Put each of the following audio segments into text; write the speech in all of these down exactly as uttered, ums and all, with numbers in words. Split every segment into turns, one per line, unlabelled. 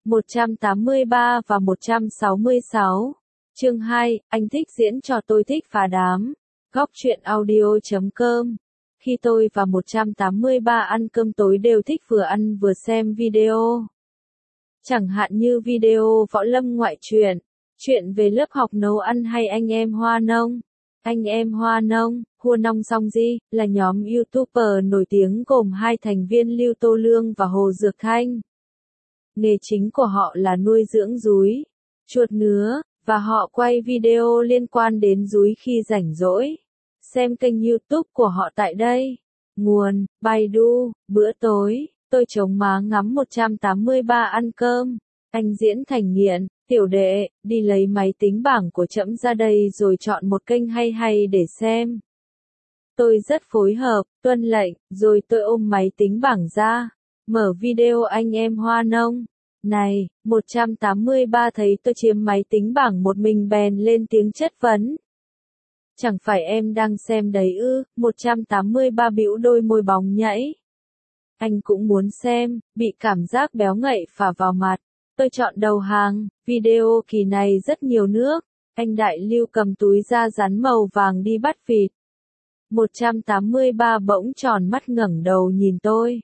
một trăm tám mươi ba và một trăm sáu mươi sáu. Chương hai, anh thích diễn trò tôi thích phá đám. Góc truyện audio chấm com. Khi tôi và một trăm tám mươi ba ăn cơm tối đều thích vừa ăn vừa xem video. Chẳng hạn như video võ lâm ngoại truyện, chuyện về lớp học nấu ăn hay anh em Hoa Nông. Anh em Hoa Nông, Hua Nong Song Di, là nhóm YouTuber nổi tiếng gồm hai thành viên Lưu Tô Lương và Hồ Dược Thanh. Nghề chính của họ là nuôi dưỡng rúi, chuột nứa, và họ quay video liên quan đến rúi khi rảnh rỗi. Xem kênh YouTube của họ tại đây. Nguồn, Baidu, bữa tối, tôi chống má ngắm một trăm tám mươi ba ăn cơm. Anh diễn thành nghiện, tiểu đệ, đi lấy máy tính bảng của trẫm ra đây rồi chọn một kênh hay hay để xem. Tôi rất phối hợp, tuân lệnh, rồi tôi ôm máy tính bảng ra, mở video anh em Hoa Nông. Này, một trăm tám mươi ba thấy tôi chiếm máy tính bảng một mình bèn lên tiếng chất vấn. Chẳng phải em đang xem đấy ư, một trăm tám mươi ba bĩu đôi môi bóng nhảy. Anh cũng muốn xem, bị cảm giác béo ngậy phả vào mặt. Tôi chọn đầu hàng, video kỳ này rất nhiều nước. Anh Đại Lưu cầm túi da rắn màu vàng đi bắt vịt. một trăm tám mươi ba bỗng tròn mắt ngẩng đầu nhìn tôi.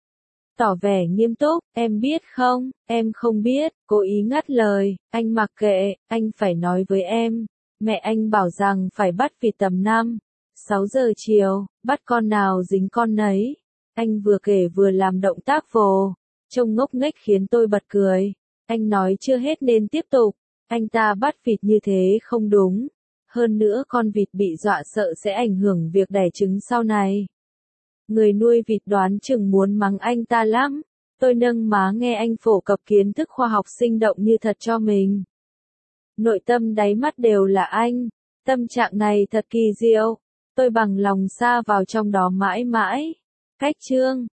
Tỏ vẻ nghiêm túc, em biết không, em không biết, cố ý ngắt lời, anh mặc kệ, anh phải nói với em. Mẹ anh bảo rằng phải bắt vịt tầm năm, sáu giờ chiều, bắt con nào dính con nấy. Anh vừa kể vừa làm động tác vồ, trông ngốc nghếch khiến tôi bật cười. Anh nói chưa hết nên tiếp tục, anh ta bắt vịt như thế không đúng. Hơn nữa con vịt bị dọa sợ sẽ ảnh hưởng việc đẻ trứng sau này. Người nuôi vịt đoán chừng muốn mắng anh ta lắm. Tôi nâng má nghe anh phổ cập kiến thức khoa học sinh động như thật cho mình. Nội tâm đáy mắt đều là anh. Tâm trạng này thật kỳ diệu. Tôi bằng lòng sa vào trong đó mãi mãi. Cách chương,